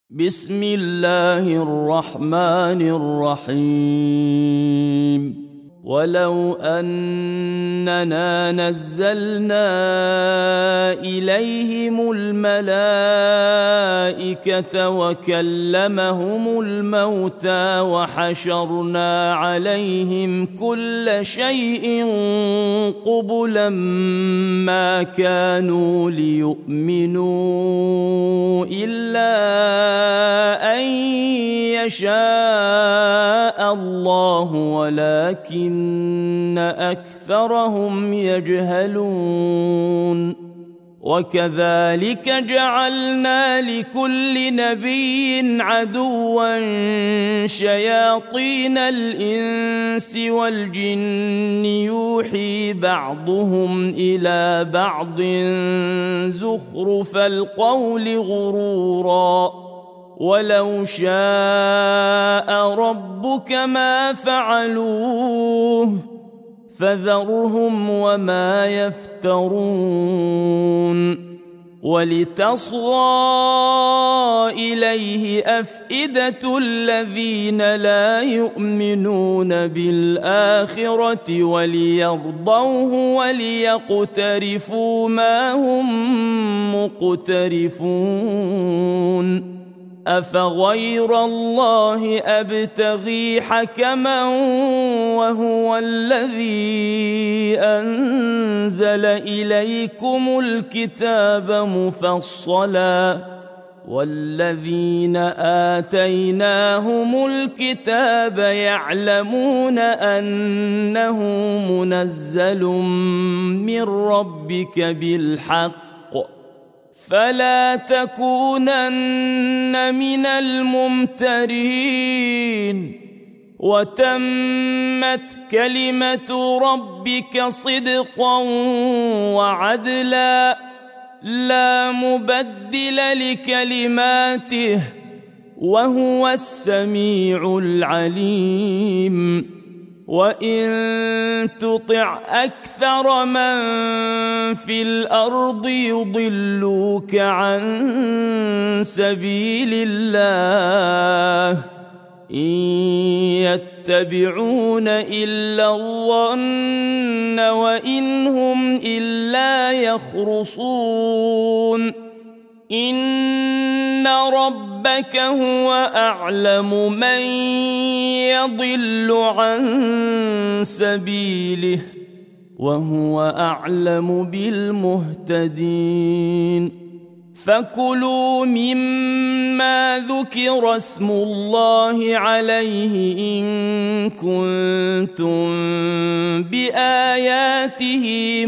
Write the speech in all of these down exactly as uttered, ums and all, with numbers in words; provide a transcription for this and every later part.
بسم الله الرحمن الرحيم ولو أننا نزلنا إليهم الملائكة وكلمهم الموتى وحشرنا عليهم كل شيء قبلا ما كانوا ليؤمنوا إلا أن يشاء الله ولكن أكثرهم يجهلون وكذلك جعلنا لكل نبي عدوا شياطين الإنس والجن يوحي بعضهم إلى بعض زخرف القول غرورا ولو شاء ربك ما فعلوه فذرهم وما يفترون ولتصغى إليه أفئدة الذين لا يؤمنون بالآخرة وليرضوه وليقترفوا ما هم مقترفون أفغير الله أبتغي حكما وهو الذي أنزل إليكم الكتاب مفصلا والذين آتيناهم الكتاب يعلمون أنه منزل من ربك بالحق فلا تكونن من الممترين وتمت كلمة ربك صدقا وعدلا لا مبدل لكلماته وهو السميع العليم وإن تطع أكثر من في الأرض يضلوك عن سبيل الله إن يتبعون إلا الظن وإن هم إلا يخرصون إن ربك هو أعلم من يضل عن سبيله وهو أعلم بالمهتدين فكلوا مما ذكر اسم الله عليه إن كنتم بآياته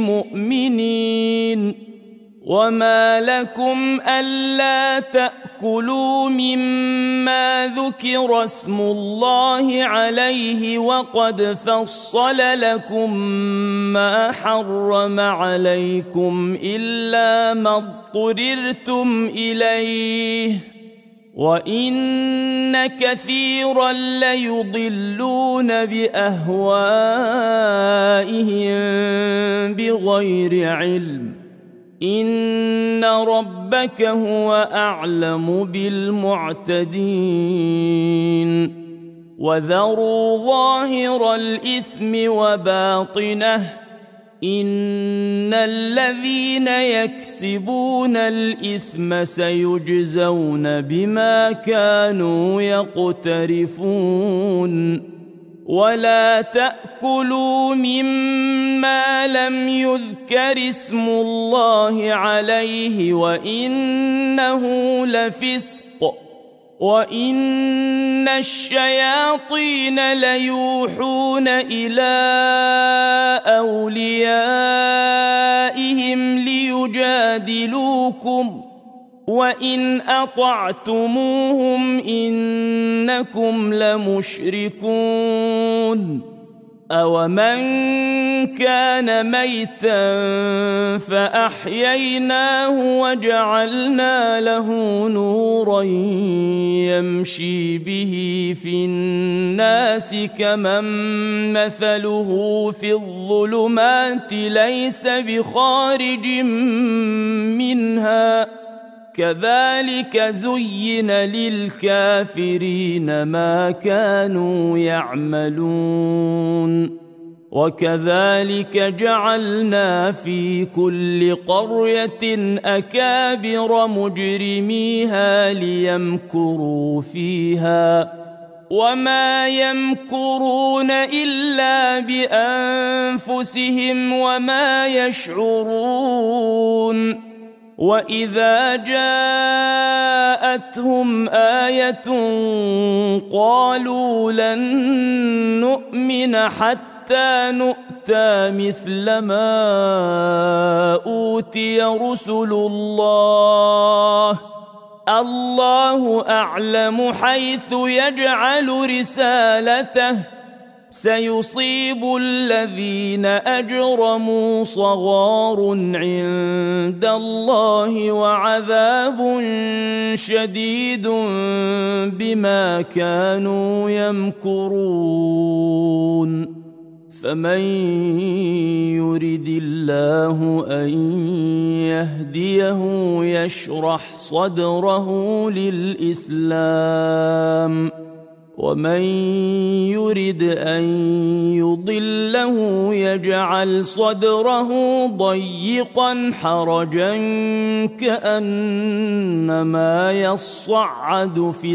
مؤمنين وما لكم ألا تأكلوا مما ذكر اسم الله عليه وقد فصل لكم ما حرم عليكم إلا ما اضطررتم إليه وإن كثيرا ليضلون بأهوائهم بغير علم إن ربك هو أعلم بالمعتدين وذروا ظاهر الإثم وباطنه إن الذين يكسبون الإثم سيجزون بما كانوا يقترفون ولا تأكلوا مما لم يذكر اسم الله عليه وإنه لفسق وإن الشياطين ليوحون إلى أوليائهم ليجادلوكم وإن أطعتموهم إنكم لمشركون أومن كان ميتا فأحييناه وجعلنا له نورا يمشي به في الناس كمن مثله في الظلمات ليس بخارج منها كذلك زين للكافرين ما كانوا يعملون وكذلك جعلنا في كل قرية أكابر مجرميها ليمكروا فيها وما يمكرون إلا بأنفسهم وما يشعرون وإذا جاءتهم آية قالوا لن نؤمن حتى نؤتى مثل ما أوتي رسل الله الله أعلم حيث يجعل رسالته سيصيب الذين أجرموا صغار عند الله وعذاب شديد بما كانوا يمكرون فمن يرد الله أن يهديه يشرح صدره للإسلام ومن يرد أن يضله يجعل صدره ضيقا حرجا كأنما يصعد في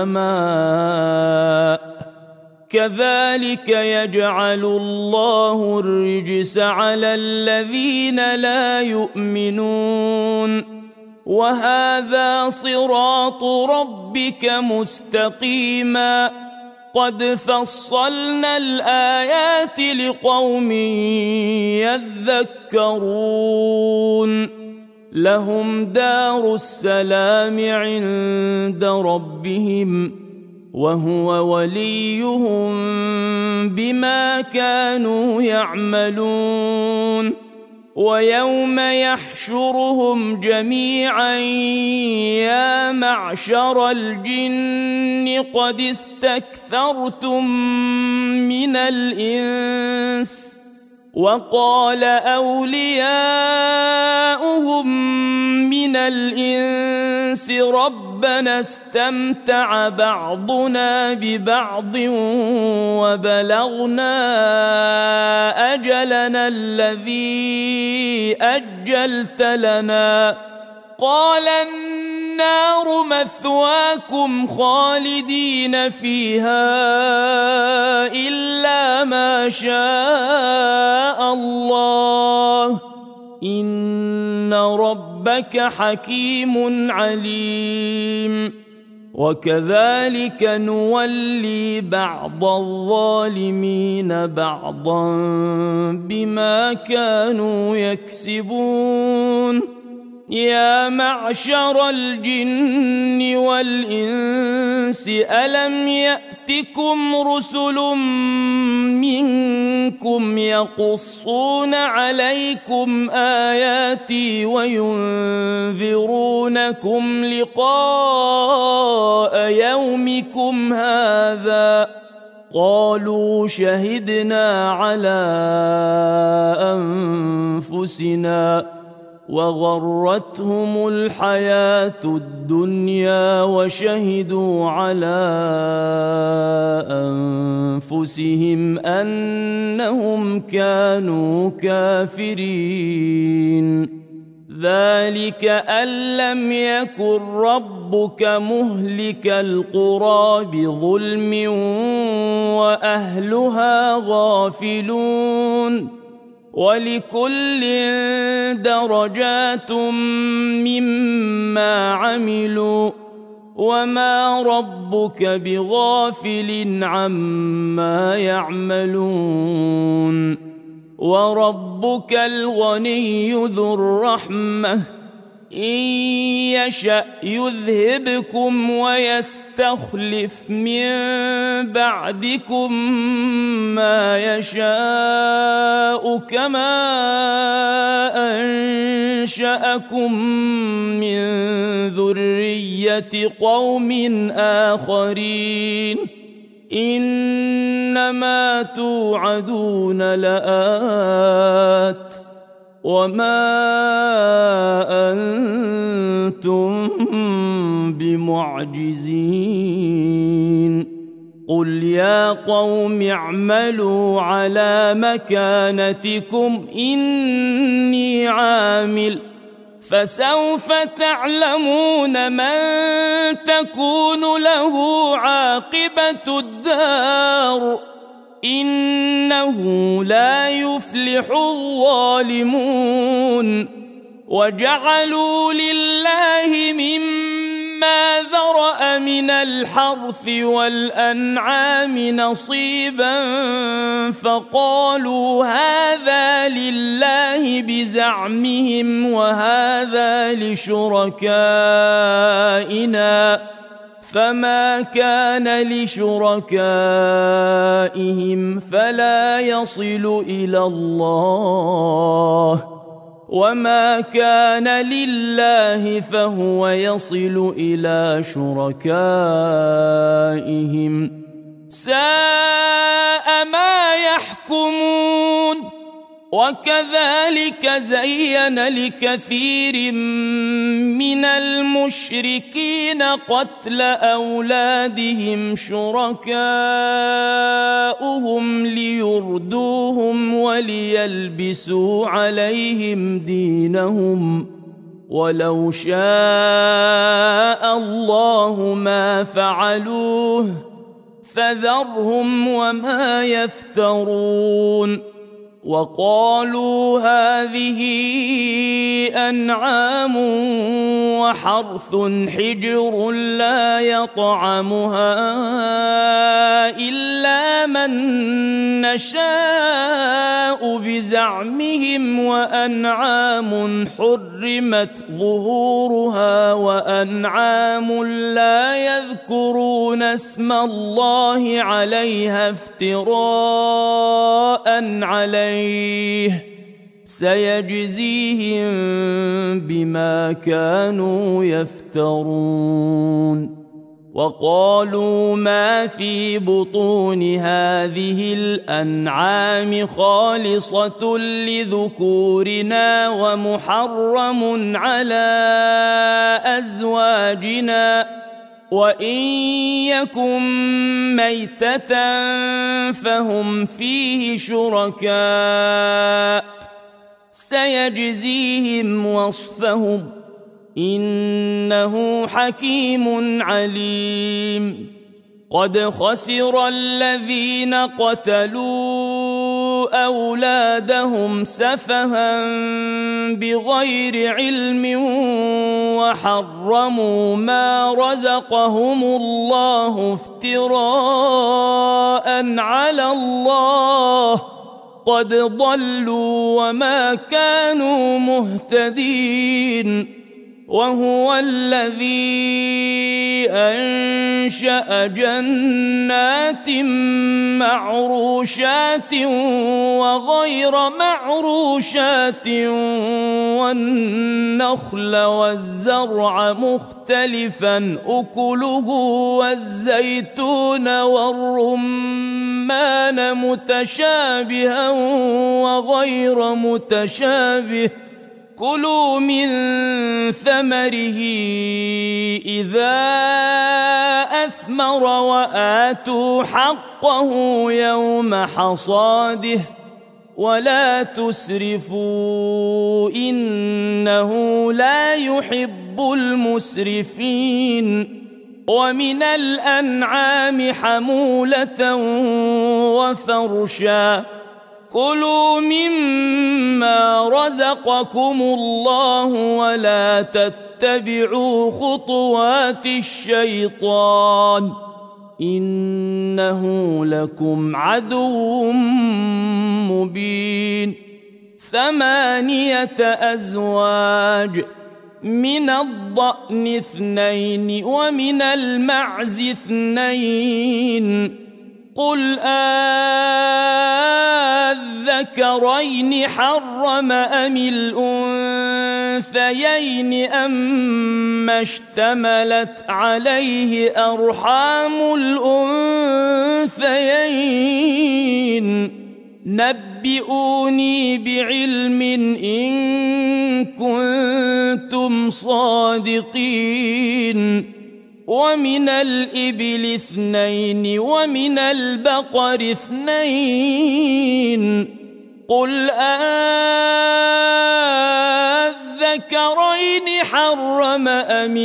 السماء كذلك يجعل الله الرجس على الذين لا يؤمنون وهذا صراط ربك مستقيما قد فصلنا الآيات لقوم يذكرون لهم دار السلام عند ربهم وهو وليهم بما كانوا يعملون ويوم يحشرهم جميعا يا معشر الجن قد استكثرتم من الإنس وقال أولياؤهم من الإنس ربنا استمتع بعضنا ببعض وبلغنا أجلنا الذي أجلت لنا قال النار مثواكم خالدين فيها إلا ما شاء الله إن ربك حكيم عليم وكذلك نولي بعض الظالمين بعضا بما كانوا يكسبون يا معشر الجن والإنس ألم يأتكم رسل منكم يقصون عليكم آياتي وينذرونكم لقاء يومكم هذا قالوا شهدنا على أنفسنا وغرتهم الحياة الدنيا وشهدوا على أنفسهم أنهم كانوا كافرين ذلك أن لم يكن ربك مهلك القرى بظلم وأهلها غافلون ولكل درجات مما عملوا وما ربك بغافل عما يعملون وربك الغني ذو الرحمة إن يشأ يذهبكم ويستخلف من بعدكم ما يشاء كما أنشأكم من ذرية قوم آخرين إنما توعدون لآت وما أنتم بمعجزين قل يا قوم اعملوا على مكانتكم إني عامل فسوف تعلمون من تكون له عاقبة الدار إنه لا يفلح الظالمون وجعلوا لله مما ذرأ من الحرث والأنعام نصيبا فقالوا هذا لله بزعمهم وهذا لشركائنا فما كان لشركائهم فلا يصل إلى الله وما كان لله فهو يصل إلى شركائهم ساء ما يحكمون وكذلك زين لكثير من المشركين قتل أولادهم شركاؤهم ليردوهم وليلبسوا عليهم دينهم ولو شاء الله ما فعلوه فذرهم وما يفترون وقالوا هذه أنعام وحرث حجر لا يطعمها إلا من نشاء بزعمهم وأنعام حرمت ظهورها وأنعام لا يذكرون اسم الله عليها افتراء عليه سيجزيهم بما كانوا يفترون وقالوا ما في بطون هذه الأنعام خالصة لذكورنا ومحرم على أزواجنا وإن يكن ميتة فهم فيه شركاء سيجزيهم وصفهم إنه حكيم عليم قد خسر الذين قتلوا أولادهم سفها بغير علم وحرموا ما رزقهم الله افتراء على الله قد ضلوا وما كانوا مهتدين وهو الذي أنشأ جنات معروشات وغير معروشات والنخل والزرع مختلفا أكله والزيتون والرمان متشابها وغير متشابه كلوا من ثمره إذا أثمر وآتوا حقه يوم حصاده ولا تسرفوا إنه لا يحب المسرفين ومن الأنعام حمولة وفرشا كلوا مما رزقكم الله ولا تتبعوا خطوات الشيطان إنه لكم عدو مبين ثمانية أزواج من الضأن اثنين ومن المعز اثنين قل أذكرين حرم أم الأنثيين أما اشتملت عليه أرحام الأنثيين نبئوني بعلم إن كنتم صادقين ومن الإبل اثنين ومن البقر اثنين قل أذكرين حرم أم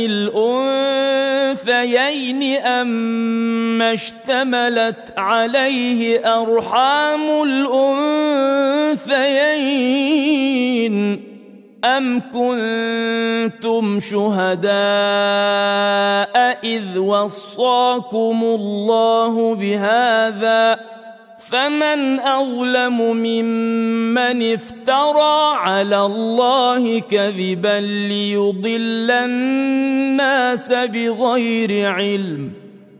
الأنثيين أما اشتملت عليه أرحام الأنثيين أم كنتم شهداء إذ وصاكم الله بهذا فمن أظلم ممن افترى على الله كذبا ليضل الناس بغير علم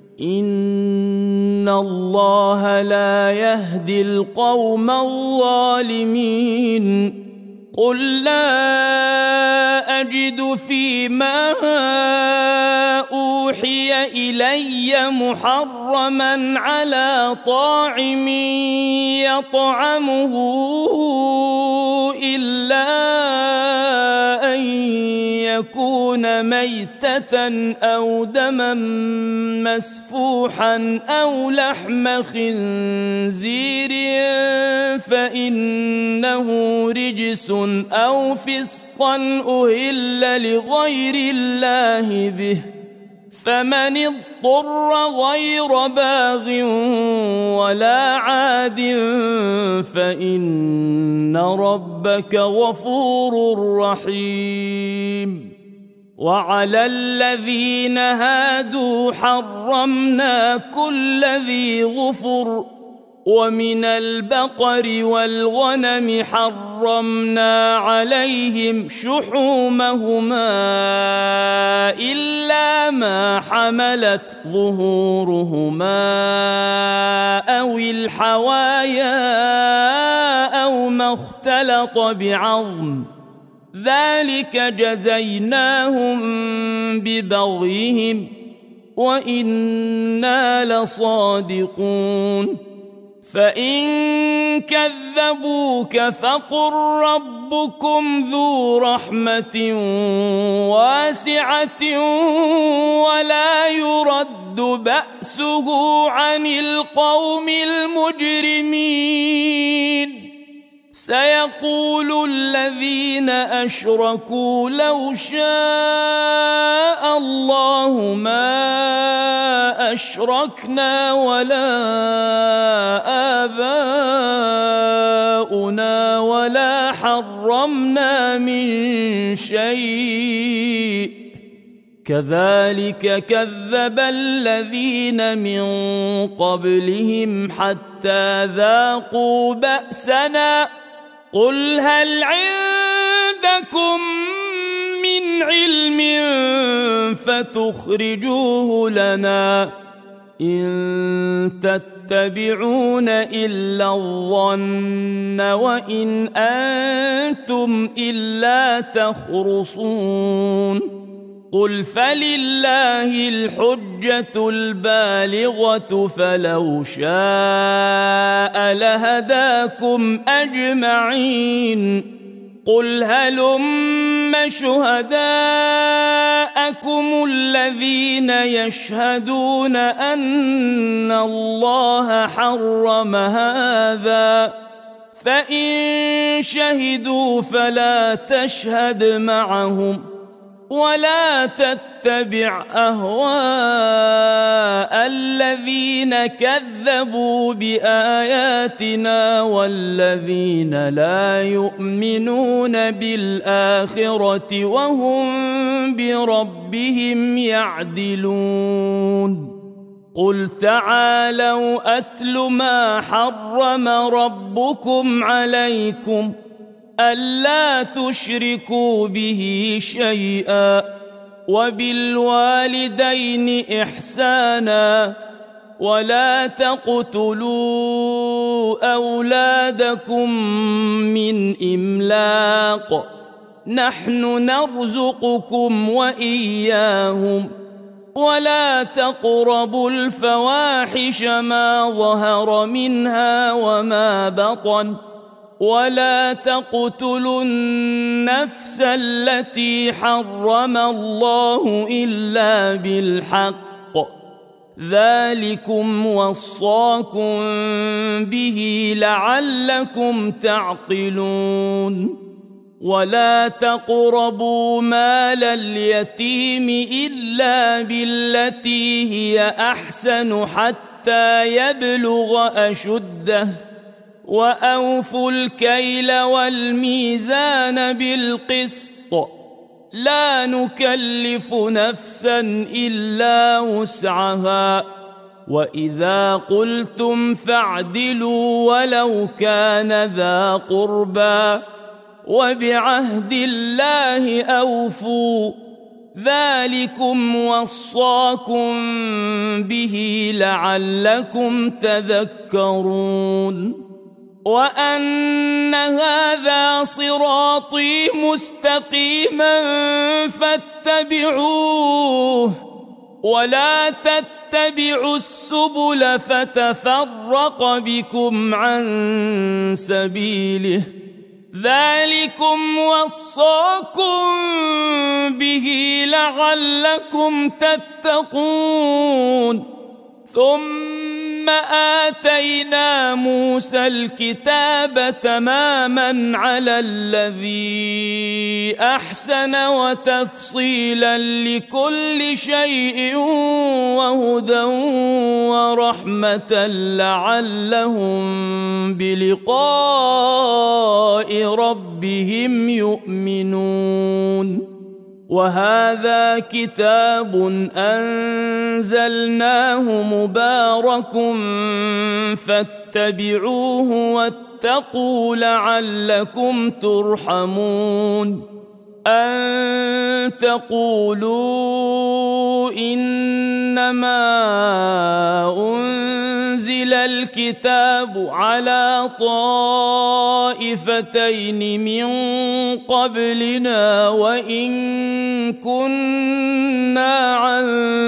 إن الله لا يهدي القوم الظالمين قل لا أجد فيما أوحي إلي محرما على طاعم يطعمه إلا أن يكون ميتة أو دما مسفوحا أو لحم خنزير فإنه رجس أو فسقا أهل لغير الله به فمن اضطر غير باغ ولا عاد فإن ربك غفور رحيم وعلى الذين هادوا حرمنا كل ذي ظفر ومن البقر والغنم حرمنا عليهم شحومهما إلا ما حملت ظهورهما أو الحوايا أو ما اختلط بعظم ذلك جزيناهم ببغيهم وإنا لصادقون فإن كذبوك فقل ربكم ذو رحمة واسعة ولا يرد بأسه عن القوم المجرمين سيقول الذين أشركوا لو شاء الله ما أشركنا ولا آباؤنا ولا حرمنا من شيء كذلك كذب الذين من قبلهم حتى ذاقوا بأسنا قل هل عندكم من علم فتخرجوه لنا إن تتبعون إلا الظن وإن أنتم إلا تخرصون قل فلله الحجة البالغة فلو شاء لهداكم أجمعين قل هلم شهداءكم الذين يشهدون أن الله حرم هذا فإن شهدوا فلا تشهد معهم ولا تتبع أهواء الذين كذبوا بآياتنا والذين لا يؤمنون بالآخرة وهم بربهم يعدلون قل تعالوا أتل ما حرم ربكم عليكم ألا تشركوا به شيئا وبالوالدين إحسانا ولا تقتلوا أولادكم من إملاق نحن نرزقكم وإياهم ولا تقربوا الفواحش ما ظهر منها وما بطن ولا تقتلوا النفس التي حرم الله إلا بالحق ذلكم وصاكم به لعلكم تعقلون ولا تقربوا مال اليتيم إلا بالتي هي أحسن حتى يبلغ أشده وأوفوا الكيل والميزان بالقسط لا نكلف نفسا إلا وسعها وإذا قلتم فاعدلوا ولو كان ذا قربى وبعهد الله أوفوا ذلكم وصاكم به لعلكم تذكرون وأن هذا صراطي مستقيما فاتبعوه ولا تتبعوا السبل فتفرق بكم عن سبيله ذلكم وصاكم به لعلكم تتقون ثم آتينا موسى الكتاب تماما على الذي أحسن وتفصيلا لكل شيء وهدى ورحمة لعلهم بلقاء ربهم يؤمنون وهذا كتاب أنزلناه مبارك فاتبعوه واتقوا لعلكم ترحمون أن تقولوا إنما أنزل الكتاب على طائفتين من قبلنا وإن كنا عن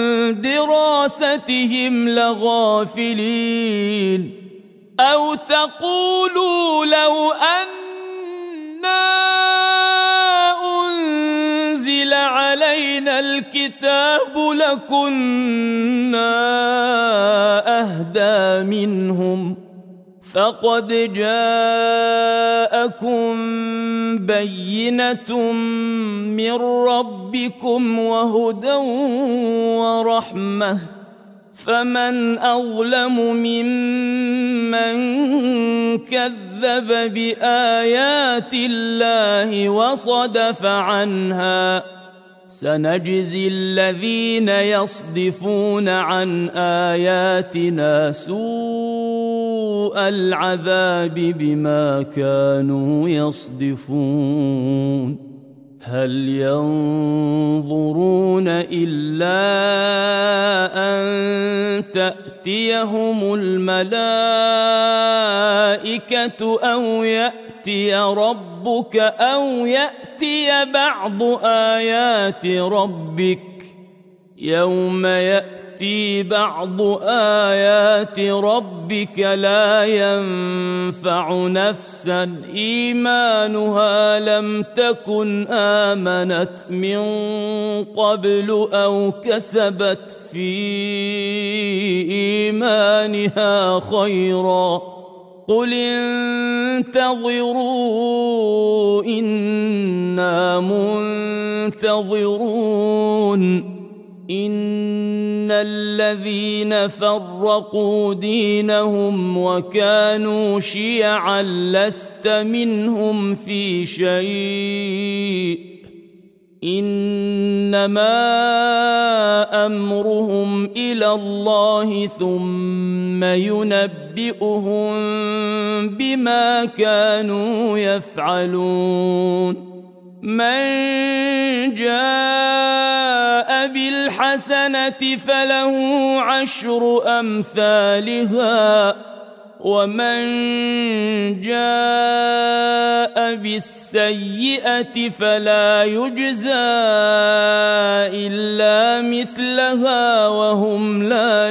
دراستهم لغافلين أو تقولوا لو أنا أنزل علينا الكتاب لكنا أهدى منهم فقد جاءكم بينة من ربكم وهدى ورحمة فمن أظلم ممن كذب بآيات الله وصدف عنها سنجزي الذين يصدفون عن آياتنا سوء العذاب بما كانوا يصدفون هل ينظرون إلا أن تأتيهم الملائكة أو يأتي ربك أو يأتي بعض آيات ربك يوم يأتي بعض آيات ربك لا ينفع نفسا إيمانها لم تكن آمنت من قبل أو كسبت في إيمانها خيرا قل انتظروا إنا منتظرون إن الذين فرقوا دينهم وكانوا شيعا لست منهم في شيء إنما أمرهم إلى الله ثم ينبئهم بما كانوا يفعلون من جاء بالحسنة فله عشر أمثالها ومن جاء بالسيئة فلا يجزى إلا مثلها وهم لا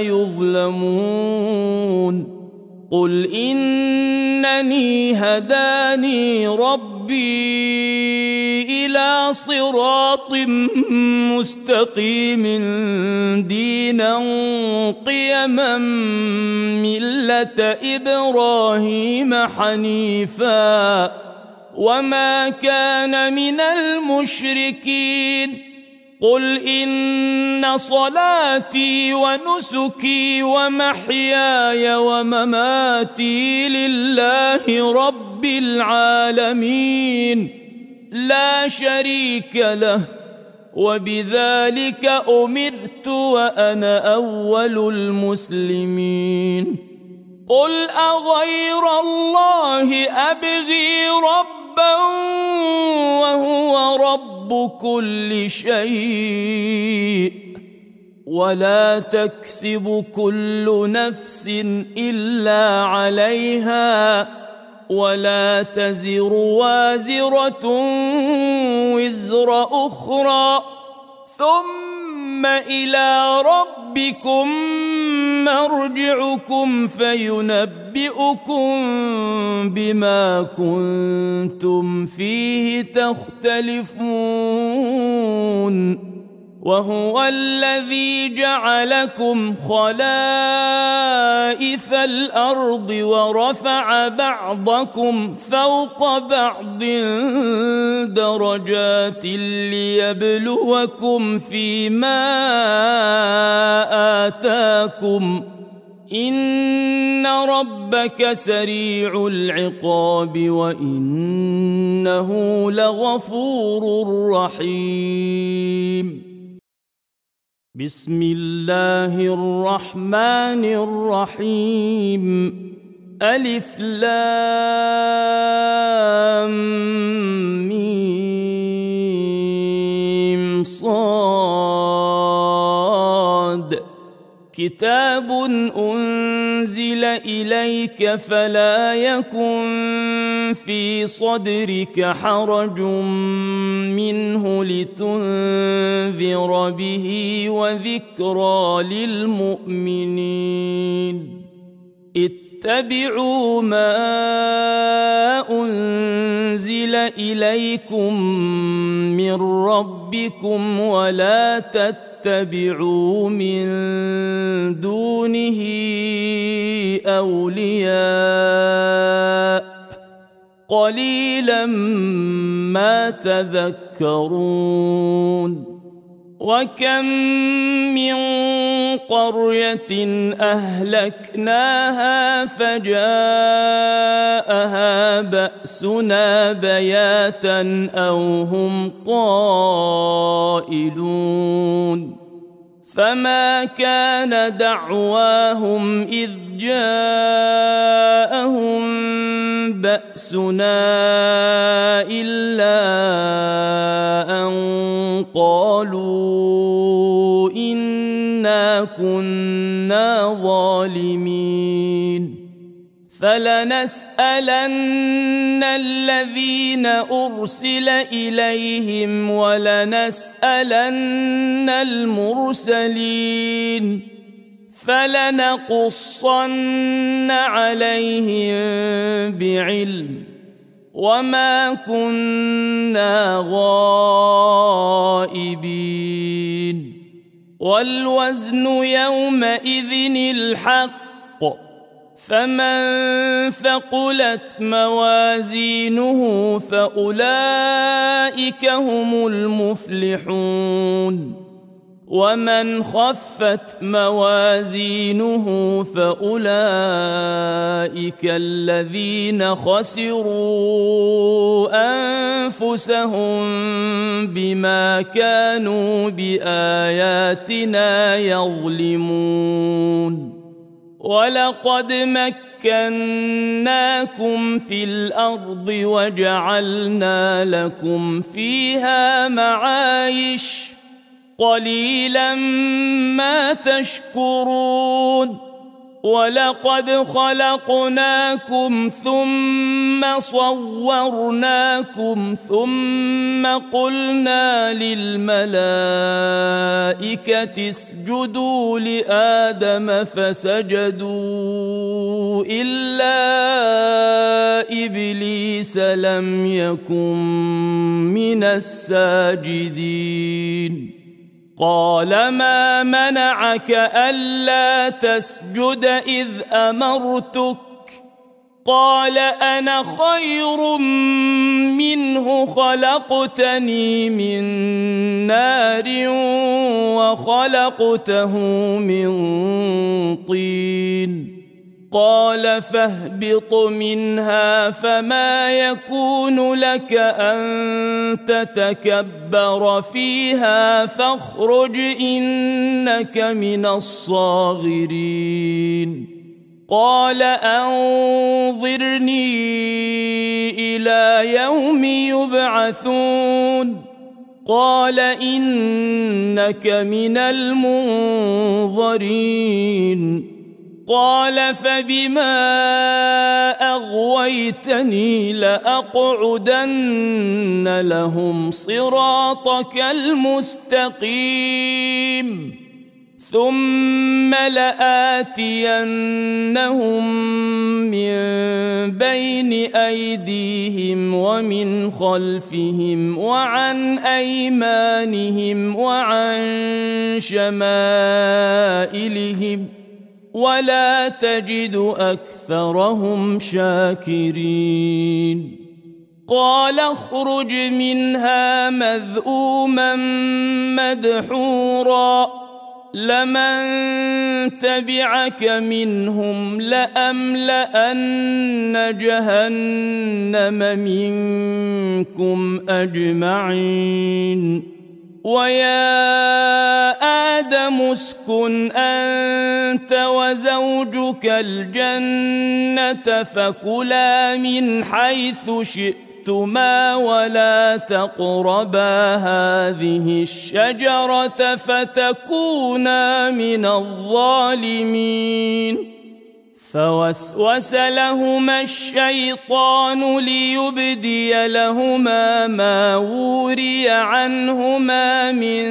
يظلمون قل إنني هداني ربي إلى صراط مستقيم دينا قيما ملة إبراهيم حنيفا وما كان من المشركين قل إن صلاتي ونسكي ومحياي ومماتي لله رب العالمين لا شريك له وبذلك أمرت وأنا أول المسلمين قل أغير الله أبغي ربا وهو رب كل شيء ولا تكسب كل نفس إلا عليها ولا تزر وازرة وزر أخرى ثم إلى ربكم مرجعكم فينبئكم بما كنتم فيه تختلفون وهو الذي جعلكم خلائف الأرض ورفع بعضكم فوق بعض درجات ليبلوكم فيما آتاكم إن ربك سريع العقاب وإنه لغفور رحيم بسم الله الرحمن الرحيم ألف لام ميم صاد كتاب أنزل إليك فلا يكن في صدرك حرج منه لتنذر به وذكرى للمؤمنين اتبعوا ما أنزل إليكم من ربكم ولا تتبعوا اتبعوا من دونه أولياء قليلا ما تذكرون وكم من قرية أهلكناها فجاءها بأسنا بياتا أو هم قائلون فما كان دعواهم إذ جاءهم بأسنا إلا أن قالوا إنا كنا ظالمين فلنسألن الذين أرسل إليهم ولنسألن المرسلين فلنقصن عليهم بعلم وما كنا غائبين والوزن يومئذ الحق فمن ثقلت موازينه فأولئك هم المفلحون ومن خفت موازينه فأولئك الذين خسروا أنفسهم بما كانوا بآياتنا يظلمون ولقد مكناكم في الأرض وجعلنا لكم فيها معايش قليلا ما تشكرون ولقد خلقناكم ثم صورناكم ثم قلنا للملائكة اسجدوا لآدم فسجدوا إلا إبليس لم يكن من الساجدين قال ما منعك ألا تسجد إذ أمرتك قال أنا خير منه خلقتني من نار وخلقته من طين قال فاهبط منها فما يكون لك أن تتكبر فيها فاخرج إنك من الصاغرين قال أنظرني إلى يوم يبعثون قال إنك من المنظرين قال فبما أغويتني لأقعدن لهم صراطك المستقيم ثم لآتينهم من بين أيديهم ومن خلفهم وعن أيمانهم وعن شمائلهم ولا تجد أكثرهم شاكرين قال اخرج منها مذءوما مدحورا لمن تبعك منهم لأملأن جهنم منكم أجمعين ويا آدم اسكن أنت وزوجك الجنة فكلا من حيث شئتما ولا تقربا هذه الشجرة فتكونا من الظالمين فوسوس لهما الشيطان ليبدي لهما ما وري عنهما من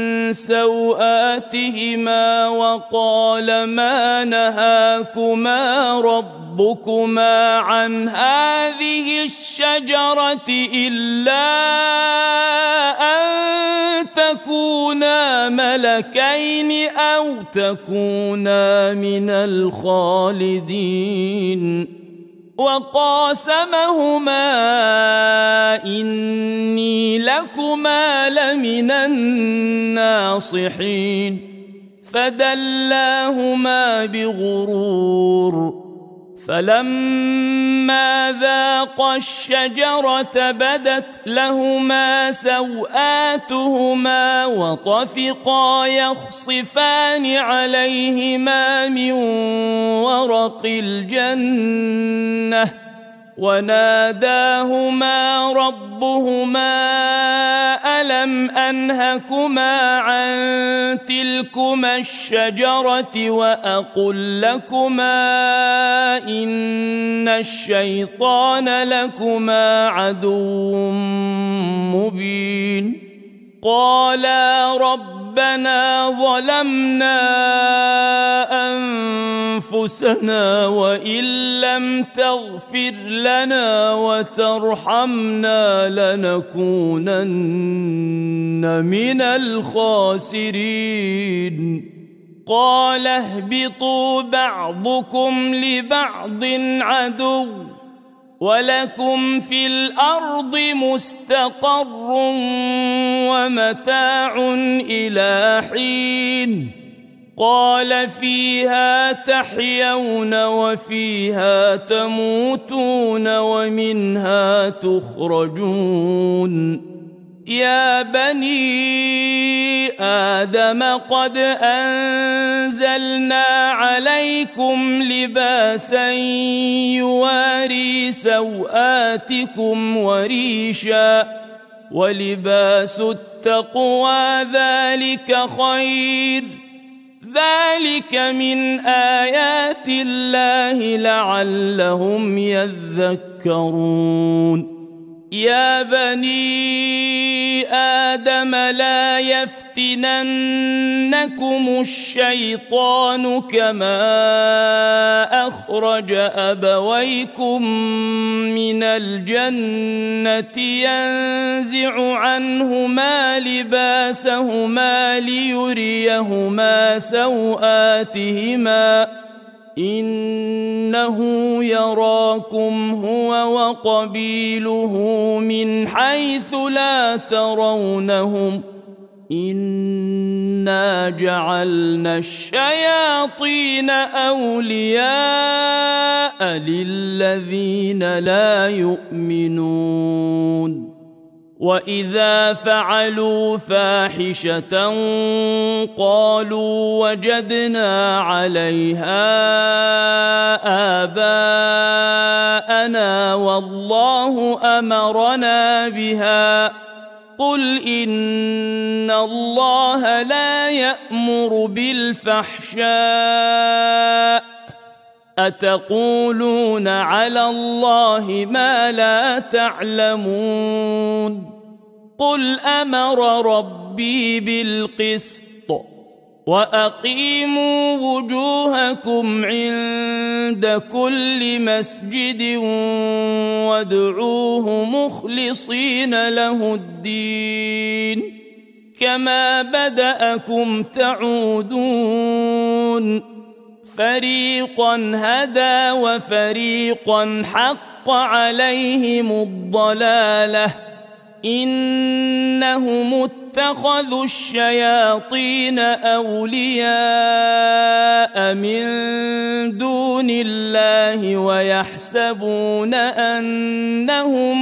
سوآتهما وقال ما نهاكما ربكما عن هذه الشجرة إلا أن تكونا ملكين أو تكونا من الخالدين وقاسمهما إني لكما لمن الناصحين فدلاهما بغرور فلما ذاقا الشجرة بدت لهما سوآتهما وطفقا يخصفان عليهما من ورق الجنة وناداهما ربهما ألم أنهكما عن تلكما الشجرة وأقل لكما إن الشيطان لكما عدو مبين قالا ربنا ظلمنا أنفسنا وإن لم تغفر لنا وترحمنا لنكونن من الخاسرين قال اهبطوا بعضكم لبعض عدو ولكم في الأرض مستقر ومتاع إلى حين قال فيها تحيون وفيها تموتون ومنها تخرجون يا بني آدم قد أنزلنا عليكم لباسا يواري سوآتكم وريشا ولباس التقوى ذلك خير ذلك من آيات الله لعلهم يذكرون يا بني آدم لا يفتننكم الشيطان كما أخرج أبويكم من الجنة ينزع عنهما لباسهما ليريهما سوآتهما إنه يراكم هو وقبيله من حيث لا ترونهم إنا جعلنا الشياطين أولياء للذين لا يؤمنون وإذا فعلوا فاحشة قالوا وجدنا عليها آباءنا والله أمرنا بها قل إن الله لا يأمر بالفحشاء أتقولون على الله ما لا تعلمون قل أمر ربي بالقسط وأقيموا وجوهكم عند كل مسجد وادعوه مخلصين له الدين كما بدأكم تعودون فريقا هدى وفريقا حق عليهم الضلالة إنهم اتخذوا الشياطين أولياء من دون الله ويحسبون أنهم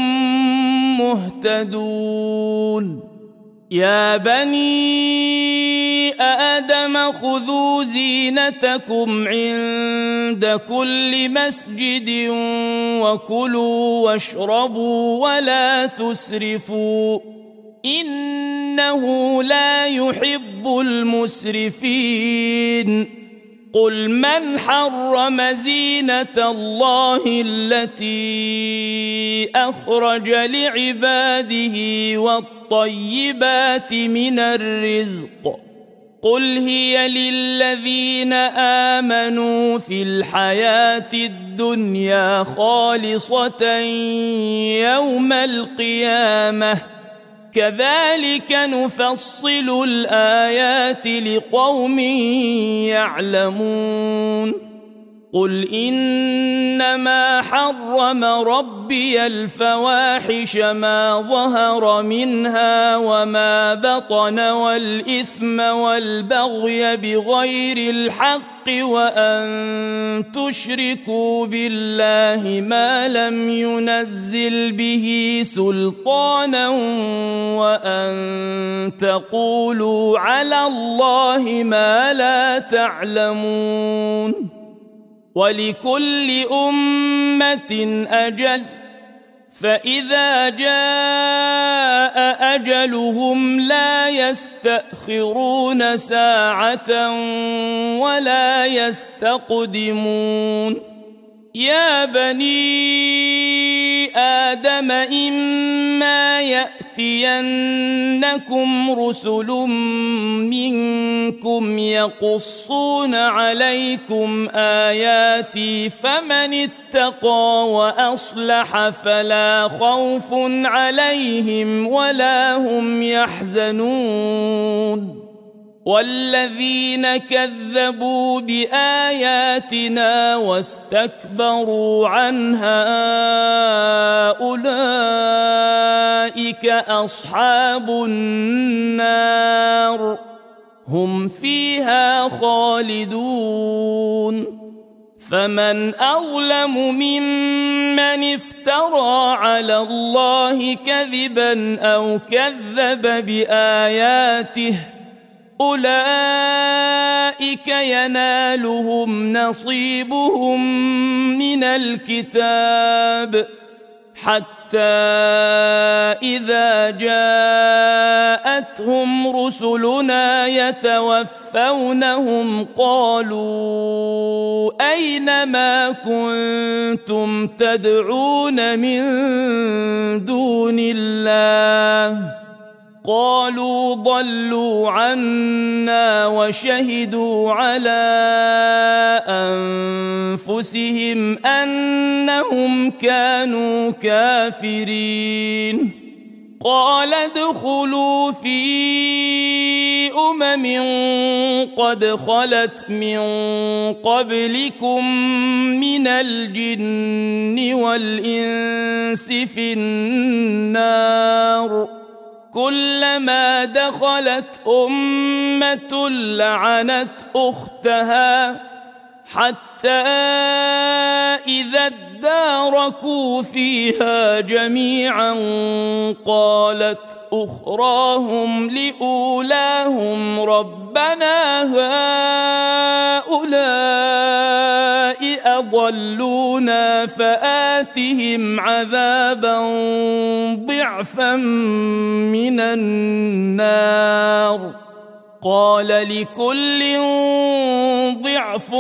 مهتدون يا بني آدم خذوا زينتكم عند كل مسجد وكلوا واشربوا ولا تسرفوا إنه لا يحب المسرفين قل من حرم زينة الله التي أخرج لعباده والطيبات من الرزق قل هي للذين آمنوا في الحياة الدنيا خالصة يوم القيامة كذلك نفصل الآيات لقوم يعلمون قل إنما حرم ربي الفواحش ما ظهر منها وما بطن والإثم والبغي بغير الحق وأن تشركوا بالله ما لم ينزل به سلطانا وأن تقولوا على الله ما لا تعلمون ولكل أمة أجل فإذا جاء أجلهم لا يستأخرون ساعة ولا يستقدمون يا بني آدم إما يأتينكم رسل منكم يقصون عليكم آياتي فمن اتقى وأصلح فلا خوف عليهم ولا هم يحزنون والذين كذبوا بآياتنا واستكبروا عنها أولئك أصحاب النار هم فيها خالدون فمن أظلم ممن افترى على الله كذبا أو كذب بآياته أولئك ينالهم نصيبهم من الكتاب حتى إذا جاءتهم رسلنا يتوفونهم قالوا أين ما كنتم تدعون من دون الله قالوا ضلوا عنا وشهدوا على أنفسهم أنهم كانوا كافرين قال ادخلوا في أمم قد خلت من قبلكم من الجن والإنس في النار كلما دخلت أمة لعنت أختها حتى إذا اداركوا فيها جميعا قالت أخراهم لأولاهم ربنا هؤلاء أضلونا فآتهم عذابا ضعفا من النار قال لكل ضعف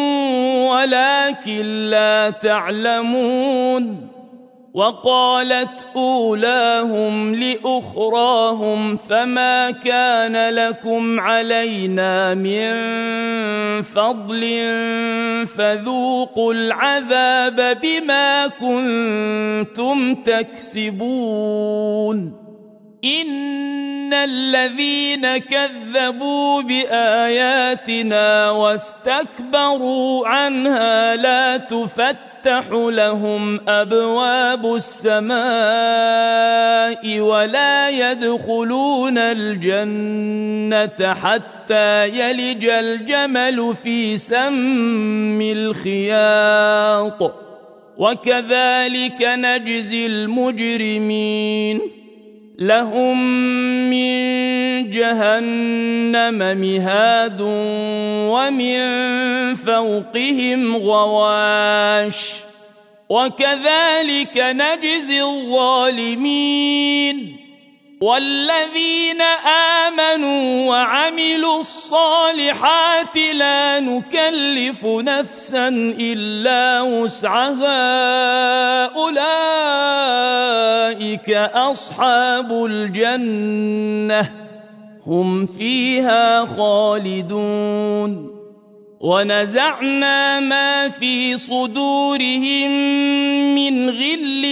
ولكن لا تعلمون وقالت أولاهم لأخراهم فما كان لكم علينا من فضل فذوقوا العذاب بما كنتم تكسبون إن الذين كذبوا بآياتنا واستكبروا عنها لا تفتح لهم أبواب السماء ولا يدخلون الجنة حتى يلج الجمل في سم الخياط وكذلك نجزي المجرمين لهم من جهنم مهاد ومن فوقهم غواش وكذلك نجزي الظالمين والذين آمنوا وعملوا الصالحات لا نكلف نفسا إلا وسعها أولئك أصحاب الجنة هم فيها خالدون ونزعنا ما في صدورهم من غل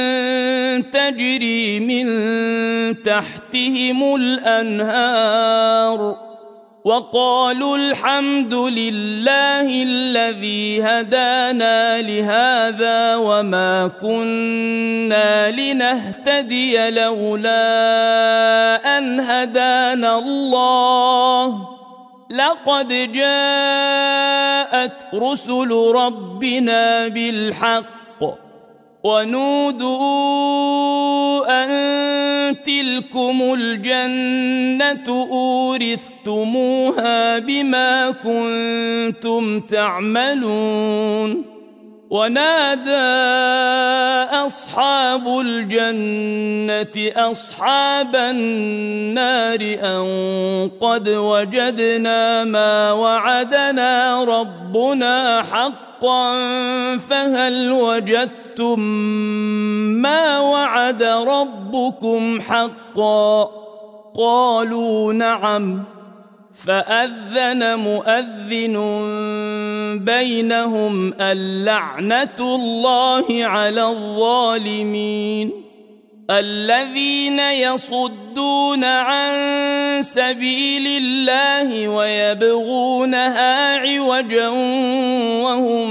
تجري من تحتهم الأنهار وقالوا الحمد لله الذي هدانا لهذا وما كنا لنهتدي لولا أن هدانا الله لقد جاءت رسل ربنا بالحق ونودوا أن تلكم الجنة أورثتموها بما كنتم تعملون ونادى أصحاب الجنة أصحاب النار أن قد وجدنا ما وعدنا ربنا حقا فهل وجدتم ما وعد ربكم حقا قالوا نعم فأذن مؤذن بينهم اللعنة الله على الظالمين الذين يصدون عن سبيل الله ويبغونها عوجا وهم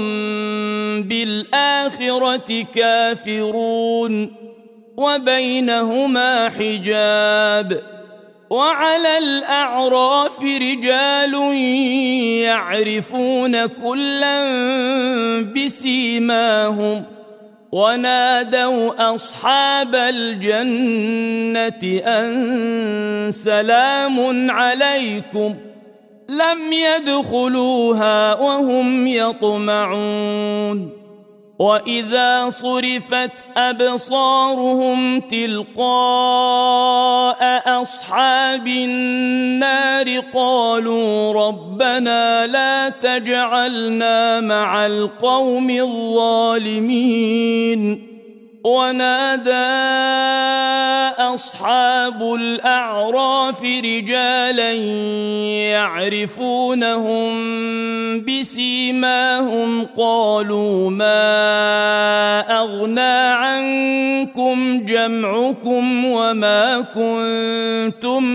بالآخرة كافرون وبينهما حجاب وعلى الأعراف رجال يعرفون كلا بسيماهم ونادوا أصحاب الجنة أن سلام عليكم لم يدخلوها وهم يطمعون وإذا صرفت أبصارهم تلقاء أصحاب النار قالوا ربنا لا تجعلنا مع القوم الظالمين. ونادى أصحاب الأعراف رجالا يعرفونهم بسيماهم قالوا ما أغنى عنكم جمعكم وما كنتم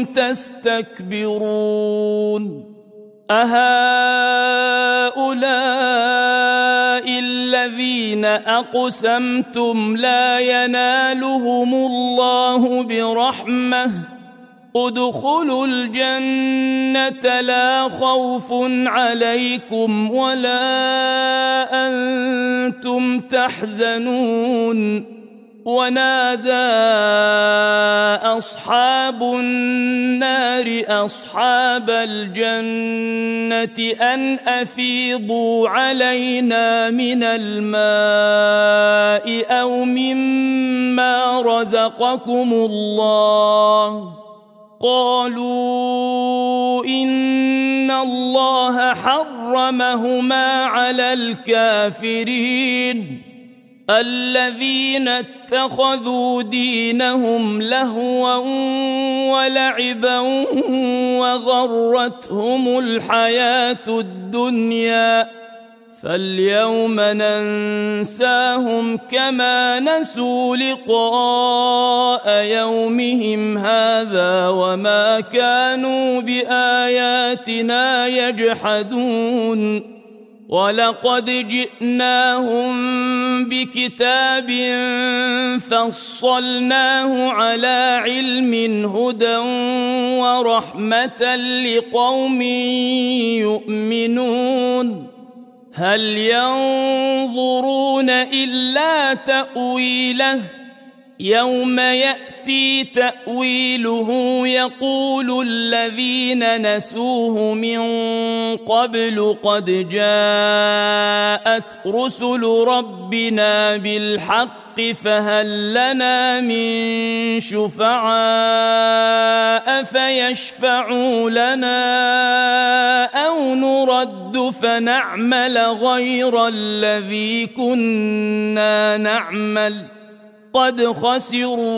تستكبرون أهؤلاء الذين أقسمتم لا ينالهم الله برحمة ادخلوا الجنة لا خوف عليكم ولا أنتم تحزنون. ونادى أصحاب النار أصحاب الجنة أن أفيضوا علينا من الماء أو مما رزقكم الله قالوا إن الله حرمهما على الكافرين الذين اتخذوا دينهم لهوا ولعبا وغرتهم الحياة الدنيا فاليوم ننساهم كما نسوا لقاء يومهم هذا وما كانوا بآياتنا يجحدون. ولقد جئناهم بكتاب فصلناه على علم هدى ورحمة لقوم يؤمنون. هل ينظرون إلا تأويله يوم يأتي تأويله يقول الذين نسوه من قبل قد جاءت رسل ربنا بالحق فهل لنا من شفعاء فيشفعوا لنا أو نرد فنعمل غير الذي كنا نعمل قد خسروا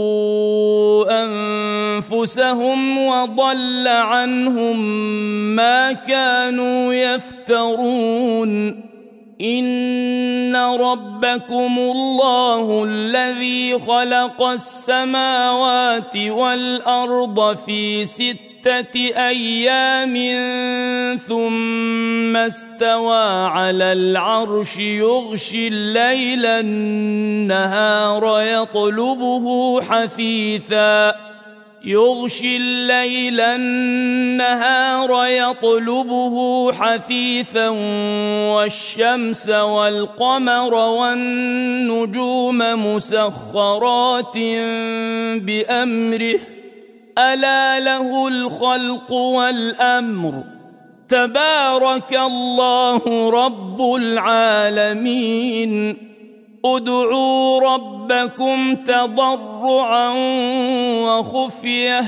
أنفسهم وضل عنهم ما كانوا يفترون. إن ربكم الله الذي خلق السماوات والأرض في ستة أيام ثم استوى على العرش يغشي الليل النهار يطلبه حثيثا يغشي الليل النهار يطلبه حثيثا والشمس والقمر والنجوم مسخرات بأمره ألا له الخلق والأمر تبارك الله رب العالمين. ادعوا ربكم تضرعا وخفية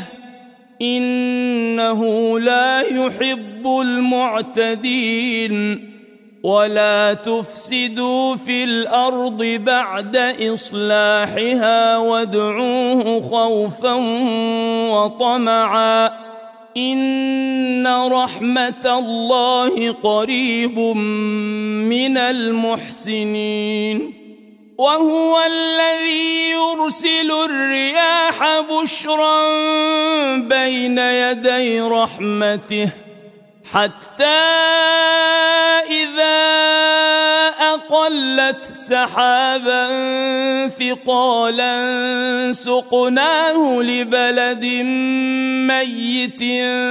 إنه لا يحب المعتدين. ولا تفسدوا في الأرض بعد إصلاحها وادعوه خوفا وطمعا إن رحمة الله قريب من المحسنين. وهو الذي يرسل الرياح بشرا بين يدي رحمته حتى إذا أقلت سحابا ثقالا سقناه لبلد ميت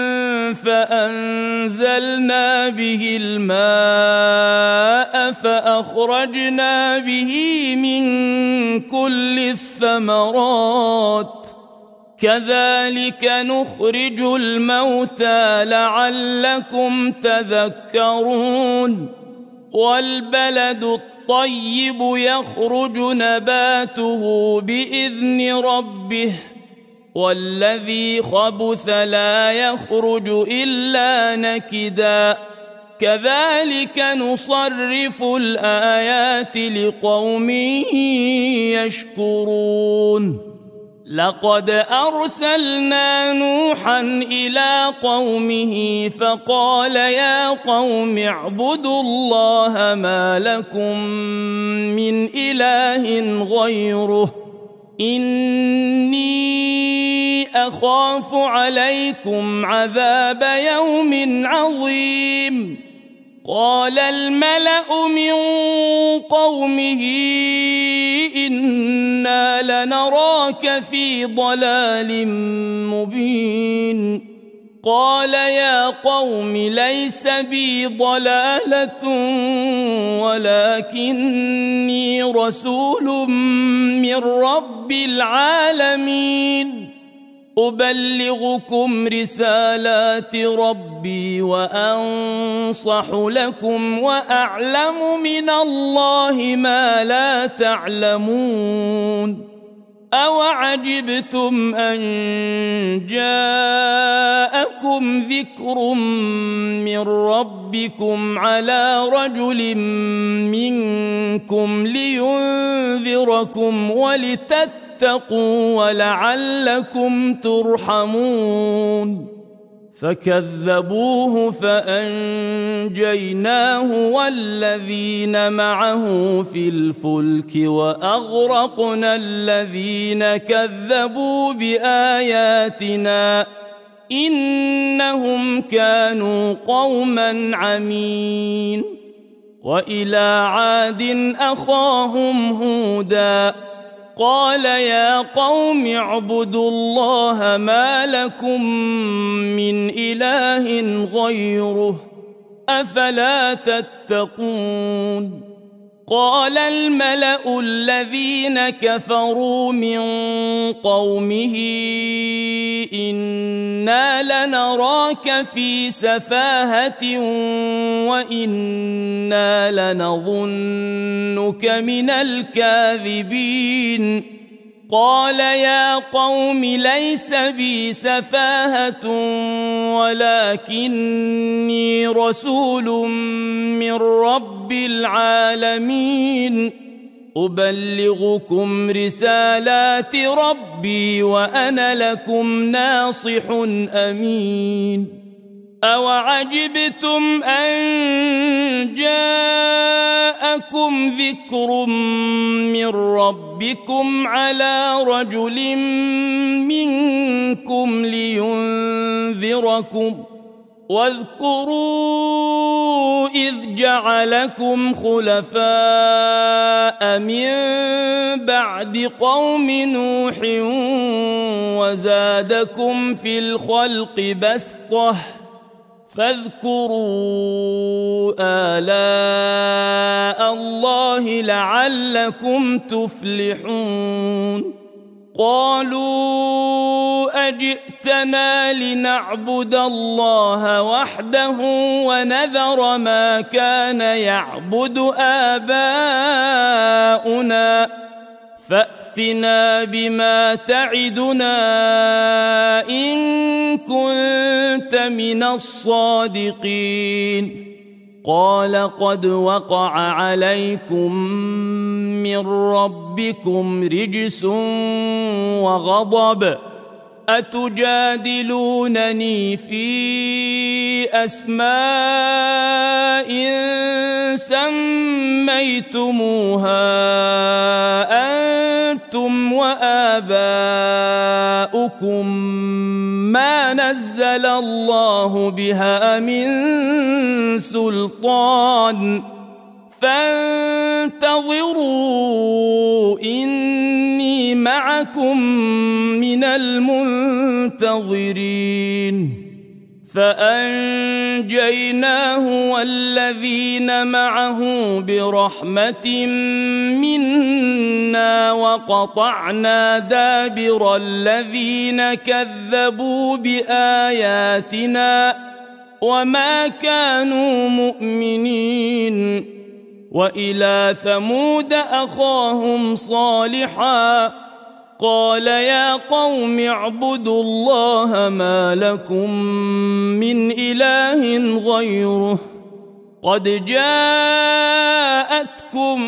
فأنزلنا به الماء فأخرجنا به من كل الثمرات كذلك نخرج الموتى لعلكم تذكرون. والبلد الطيب يخرج نباته بإذن ربه والذي خبث لا يخرج إلا نكدا كذلك نصرف الآيات لقوم يشكرون لقد أرسلنا نوحا إلى قومه فقال يا قوم اعبدوا الله ما لكم من إله غيره إني أخاف عليكم عذاب يوم عظيم قال الملأ من قومه إنا لنراك في ضلال مبين قال يا قوم ليس بي ضلالة ولكني رسول من رب العالمين أبلغكم رسالات ربي وأنصح لكم وأعلم من الله ما لا تعلمون أوعجبتم أن جاءكم ذكر من ربكم على رجل منكم لينذركم ولتتقوا ولعلكم ترحمون فكذبوه فأنجيناه والذين معه في الفلك وأغرقنا الذين كذبوا بآياتنا إنهم كانوا قوما عمين وإلى عاد أخاهم هودا قال يا قوم اعبدوا الله ما لكم من إله غيره أفلا تتقون قال الملأ الذين كفروا من قومه إنا لنراك في سفاهة وإنا لنظنك من الكاذبين قال يا قوم ليس بي سفاهة ولكني رسول من رب العالمين أبلغكم رسالات ربي وأنا لكم ناصح أمين أوعجبتم أن جاءكم ذكر من ربكم على رجل منكم لينذركم واذكروا إذ جعلكم خلفاء من بعد قوم نوح وزادكم في الخلق بسطة فاذكروا آلاء الله لعلكم تفلحون قالوا أجئتنا لنعبد الله وحده ونذر ما كان يعبد آباؤنا فأتنا بما تعدنا إن كنت من الصادقين قال قد وقع عليكم من ربكم رجس وغضب أتجادلونني في أسماء سميتموها أنتم وآباؤكم ما نزل الله بها من سلطان فانتظروا إني معكم من المنتظرين فأنجيناه والذين معه برحمة منا وقطعنا دابر الذين كذبوا بآياتنا وما كانوا مؤمنين وإلى ثمود أخاهم صالحا قال يا قوم اعبدوا الله ما لكم من إله غيره قد جاءتكم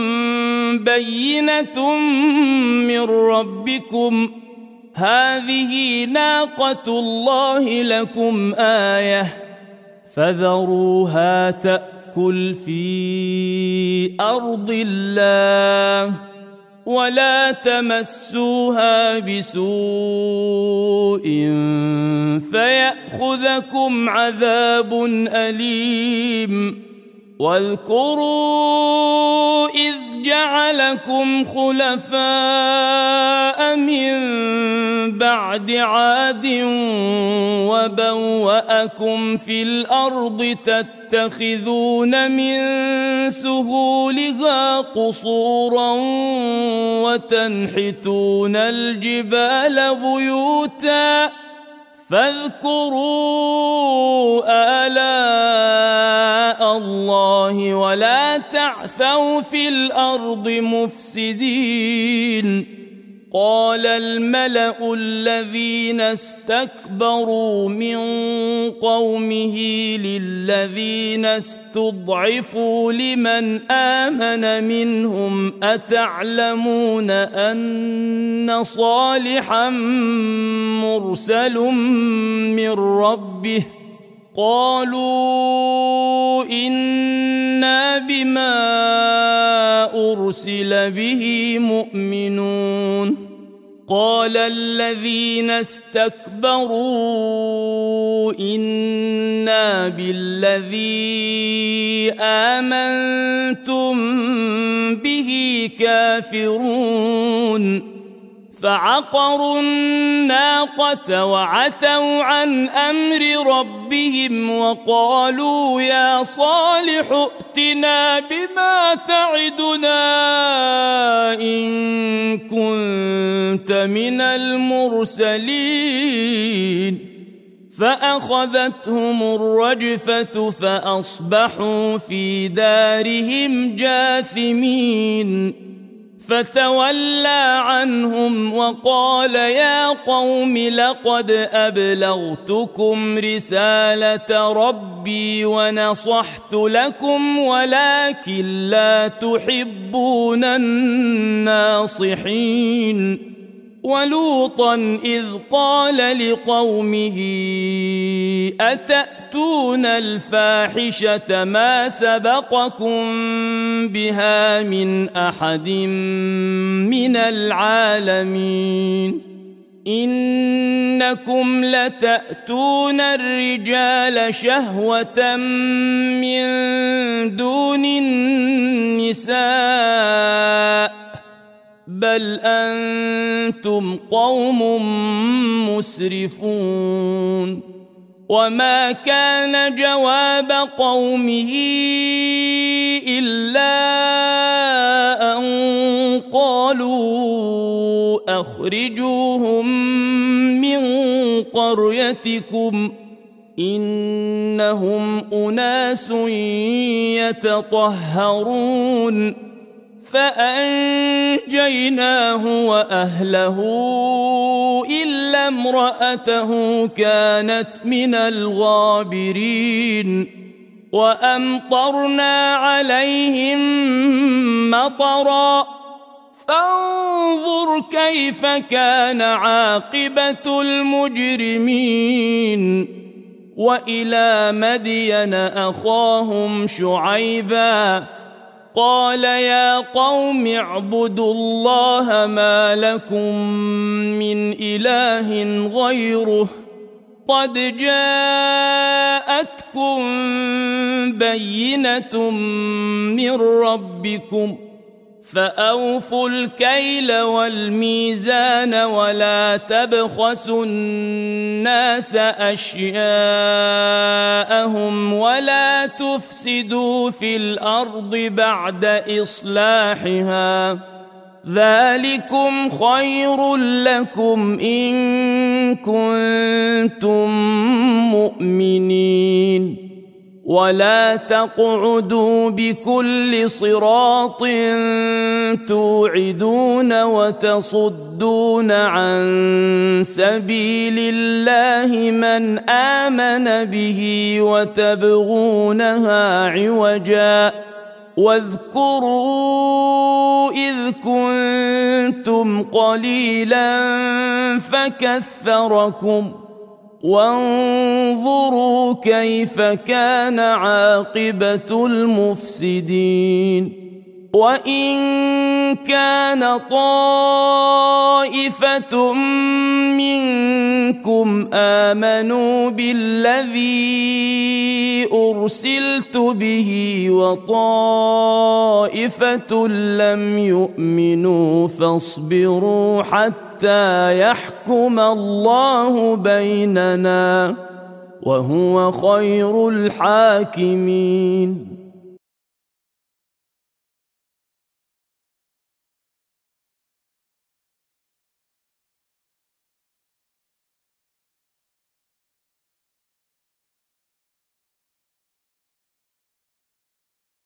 بينة من ربكم هذه ناقة الله لكم آية فذروها تأكل في أرض الله ولا تمسوها بسوء فيأخذكم عذاب أليم واذكروا إذ جعلكم خلفاء من بعد عاد وبوأكم في الأرض تتخذون من سهولها قصورا وتنحتون الجبال بيوتا فاذكروا آلاء الله ولا تعثوا في الأرض مفسدين قال الملأ الذين استكبروا من قومه للذين استضعفوا لمن آمن منهم أتعلمون أن صالحا مرسل من ربه قالوا إنا بما أرسل به مؤمنون قال الذين استكبروا إنا بالذي آمنتم به كافرون فعقروا الناقة وعتوا عن أمر ربهم وقالوا يا صالح ائتنا بما تعدنا إن كنت من المرسلين فأخذتهم الرجفة فأصبحوا في دارهم جاثمين فتولى عنهم وقال يا قوم لقد أبلغتكم رسالة ربي ونصحت لكم ولكن لا تحبون الناصحين ولوطا إذ قال لقومه أتأتون الفاحشة ما سبقكم بها من أحد من العالمين إنكم لتأتون الرجال شهوة من دون النساء بل أنتم قوم مسرفون وما كان جواب قومه إلا أن قالوا أخرجوهم من قريتكم إنهم أناس يتطهرون فأنجيناه وأهله إلا امرأته كانت من الغابرين وأمطرنا عليهم مطرا فانظر كيف كان عاقبة المجرمين وإلى مدين أخاهم شعيبا قال يا قوم اعبدوا الله ما لكم من إله غيره قد جاءتكم بينة من ربكم فأوفوا الكيل والميزان ولا تبخسوا الناس أشياءهم ولا تفسدوا في الأرض بعد إصلاحها ذلكم خير لكم إن كنتم مؤمنين ولا تقعدوا بكل صراط توعدون وتصدون عن سبيل الله من آمن به وتبغونها عوجا واذكروا إذ كنتم قليلا فكثركم وانظروا كيف كان عاقبة المفسدين وإن كان طائفة منكم آمنوا بالذي أرسلت به وطائفة لم يؤمنوا فاصبروا حتى يحكم الله بيننا وهو خير الحاكمين